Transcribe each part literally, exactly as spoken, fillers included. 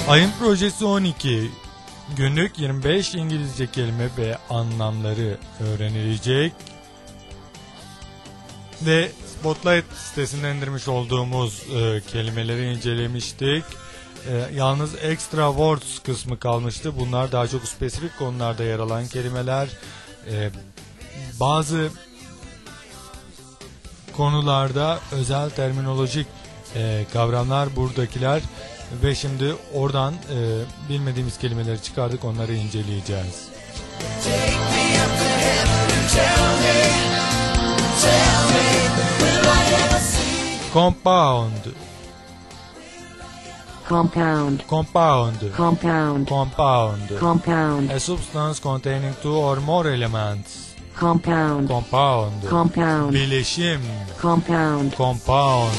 Ayın projesi on iki. Günlük yirmi beş İngilizce kelime ve anlamları öğrenilecek. Ve Spotlight sitesinden indirmiş olduğumuz e, kelimeleri incelemiştik. E, yalnız extra words kısmı kalmıştı. Bunlar daha çok spesifik konularda yer alan kelimeler. E, bazı konularda özel terminolojik e, kavramlar buradakiler. Ve şimdi oradan e, bilmediğimiz kelimeleri çıkardık, onları inceleyeceğiz. Compound. Compound. Compound. Compound. Compound. Compound. A substance containing two or more elements. Compound. Compound. Compound. Bileşim. Compound. Compound.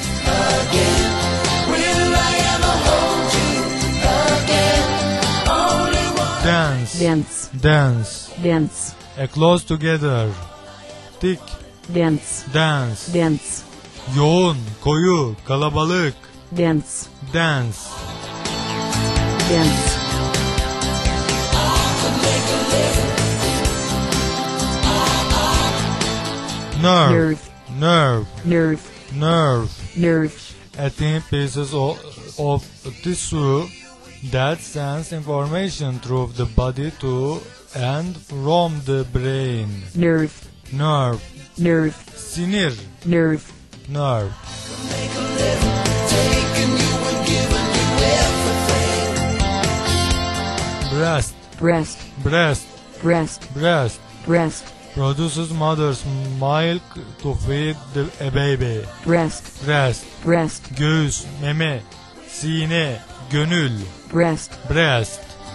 Dance. Dense. Dance. Dense. A close together. Thick. Dense. Dance. Dense. Yoğun, koyu, kalabalık. Dense. Dance. Dense. Nerve. Nerve. Nerve. Nerve. Nerve. Nerve. A thin pieces of, of tissue that sends information through the body to and from the brain. Nerve. Nerve. Nerve. Sinir. Nerve. Nerve. Breast. Breast. Breast. Breast. Breast. Breast. Produces mother's milk to feed the, a baby. Breast. Breast. Breast. Göğüs, meme, sine, gönül. Breast. Breast.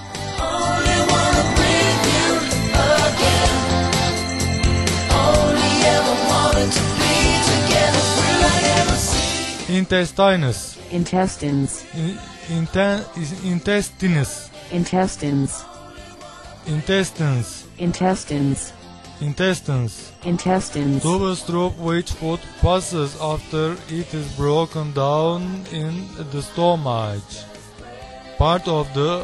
Intestines. Intestines. In, inte, intestines. Intestines. Intestines. Intestines. Intestines. Intestines. Tubes through which food passes after it is broken down in the stomach. Part of the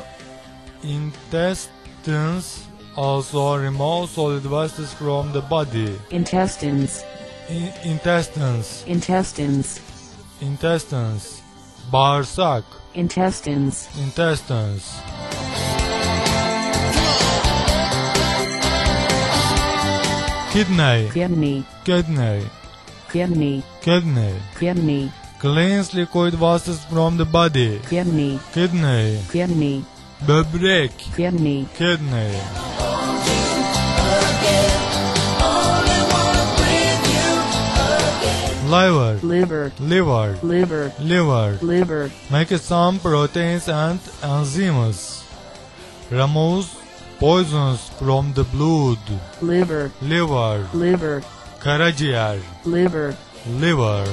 intestines also remove solid wastes from the body. Intestines. In, intestines. Intestines. Intestines. Bağırsak. Intestines. Intestines. Kidney. Kidney. Kidney. Kidney. Kidney. Kidney. Cleans liquid wastes from the body. Kidney. Kidney. Kidney. Böbrek. Kidney. Kidney. Liver. Liver. Liver. Liver. Liver. Liver. Make some proteins and enzymes. Removes poisons from the blood. Liver. Liver. Liver. Karaciğer. Liver. Liver.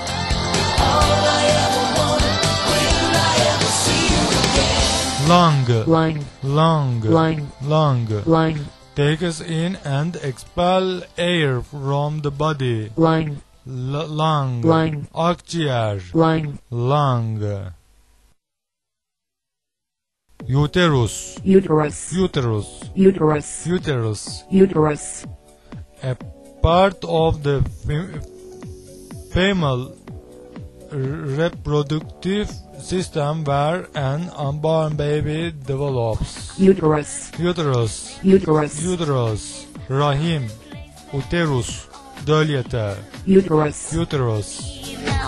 Lung. Lung. Lung. Lung. Lung. Lung. Takes in and expel air from the body. Lung. L- lung. Lung. Akciğer. Lung. Lung. Uterus. Uterus. Uterus. Uterus. Uterus. Uterus. A part of the fem- female reproductive system where an unborn baby develops. Uterus. Uterus. Uterus. Uterus. Rahim. Uterus. Döl yatağı. Uterus. Uterus.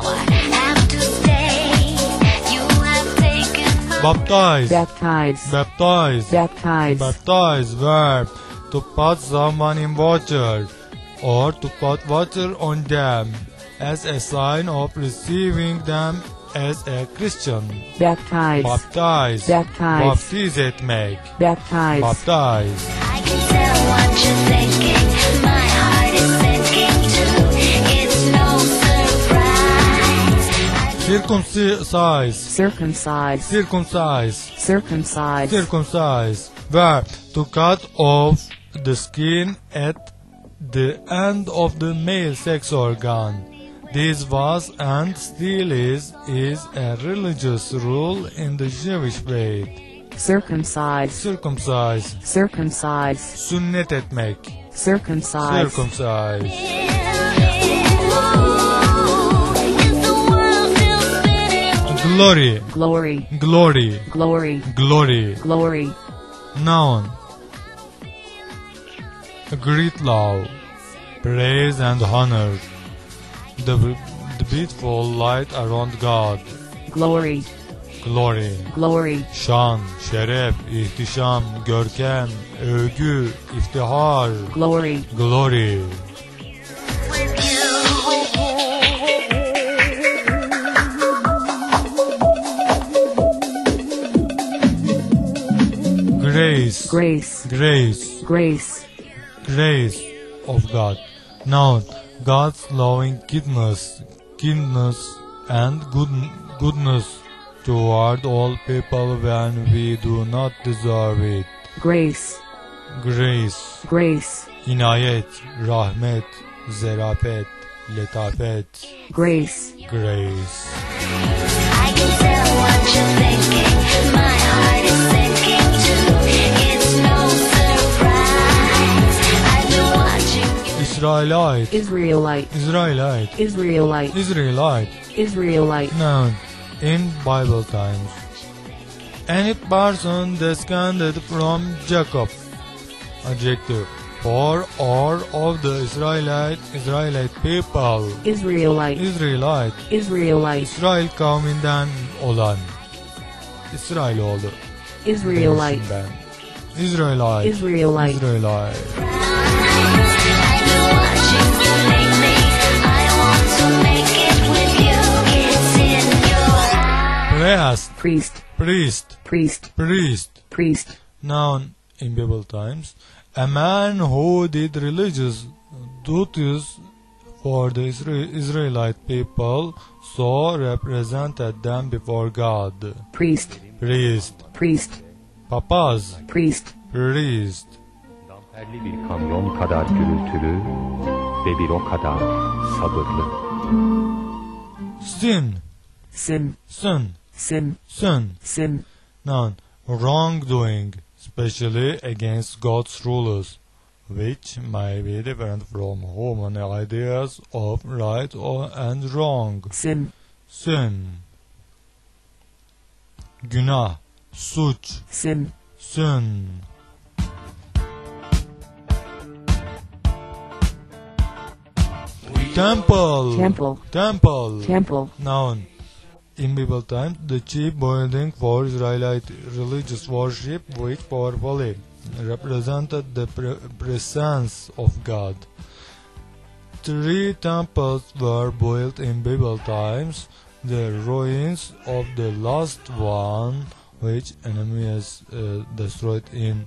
Baptize. Baptize. Baptize. Baptize. Baptize. Verb. To put someone in water. Or to put water on them. As a sign of receiving them as a Christian. Baptize. Baptize. Baptize. Baptiz etmek. Baptize. Baptize. I can tell what you're thinking. My heart is sinking too. It's no surprise. Circumcise. Circumcise. Circumcise. Circumcise. Circumcise. Verb. To cut off the skin at the end of the male sex organ. This was and still is is a religious rule in the Jewish faith. Circumcise. Circumcise, Circumcise. sünnet etmek. Circumcise. Circumcise. Is the world still spinning? Glory, Glory. glory, Glory. glory. Glory. Noun. Great love, praise and honor. The, the beautiful light around God. Glory. Glory. Glory. Şan, şeref, ihtişam, görkem, övgü, iftihar. Glory. Glory. With you. Grace, Grace. grace, Grace. grace of God. Noun. God's loving kindness, kindness and good, goodness toward all people when we do not deserve it. Grace. Grace, Grace. inayet, rahmet, zerafet, letafet. Grace. Grace. I can tell what you're thinking. My heart is sinking too. It's no surprise. I've been watching you. Israelite, Israelite. Israelite, Israelite. Israelite. Israelite. Noun. In Bible times. Any person descended from Jacob. Adjective. For or of the Israelite, Israelite people. Israelite. Israelite. Israelite. İsrail kavminden olan. İsrailoğlu. Israelite. demişim ben. Israelite. Israelite. Israelite. I've been watching you lately. I want to make it with you. It's in your eyes. Priest. Priest. Priest. Priest. Priest. Priest. Noun in Bible times. A man who did religious duties for the Isra- Israelite people, so represented them before God. Priest. Priest. Priest. Papaz. Priest. Priest. Damperli bir kamyon kadar gürültülü ve bir o kadar sabırlı. Sin. Sin. Sin. Sin. Sin. Sin. Noun. Wrongdoing, especially against God's rules, which may be different from human ideas of right or and wrong. Sin. Sin. Günah, suç, Sin. sin. Temple. Temple. Temple. Temple. Noun. In Bible times, the chief building for Israelite religious worship, which powerfully represented the pre- presence of God. Three temples were built in Bible times. The ruins of the last one, which enemies uh, destroyed in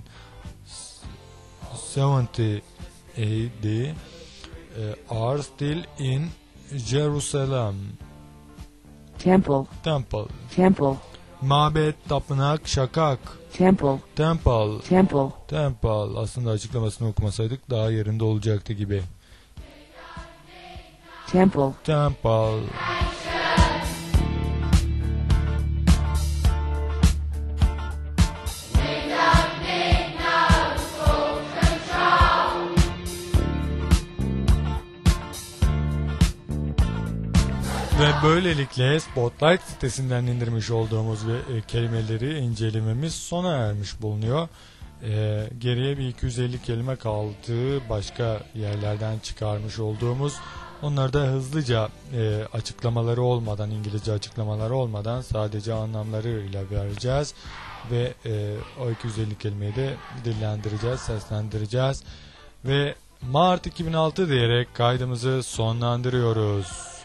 seventy A D, uh, are still in Jerusalem. Temple. Temple. Temple. Mabet, tapınak, şakak. Temple. Temple. Temple. Temple. Aslında açıklamasını okumasaydık daha yerinde olacaktı gibi. Temple. Temple. Ve böylelikle Spotlight sitesinden indirmiş olduğumuz ve e, kelimeleri incelememiz sona ermiş bulunuyor. E, geriye bir iki yüz elli kelime kaldı. Başka yerlerden çıkarmış olduğumuz. Onları da hızlıca e, açıklamaları olmadan, İngilizce açıklamaları olmadan sadece anlamlarıyla vereceğiz. Ve e, o iki yüz elli kelimeyi de dillendireceğiz, seslendireceğiz. Ve Mart iki bin altı diyerek kaydımızı sonlandırıyoruz.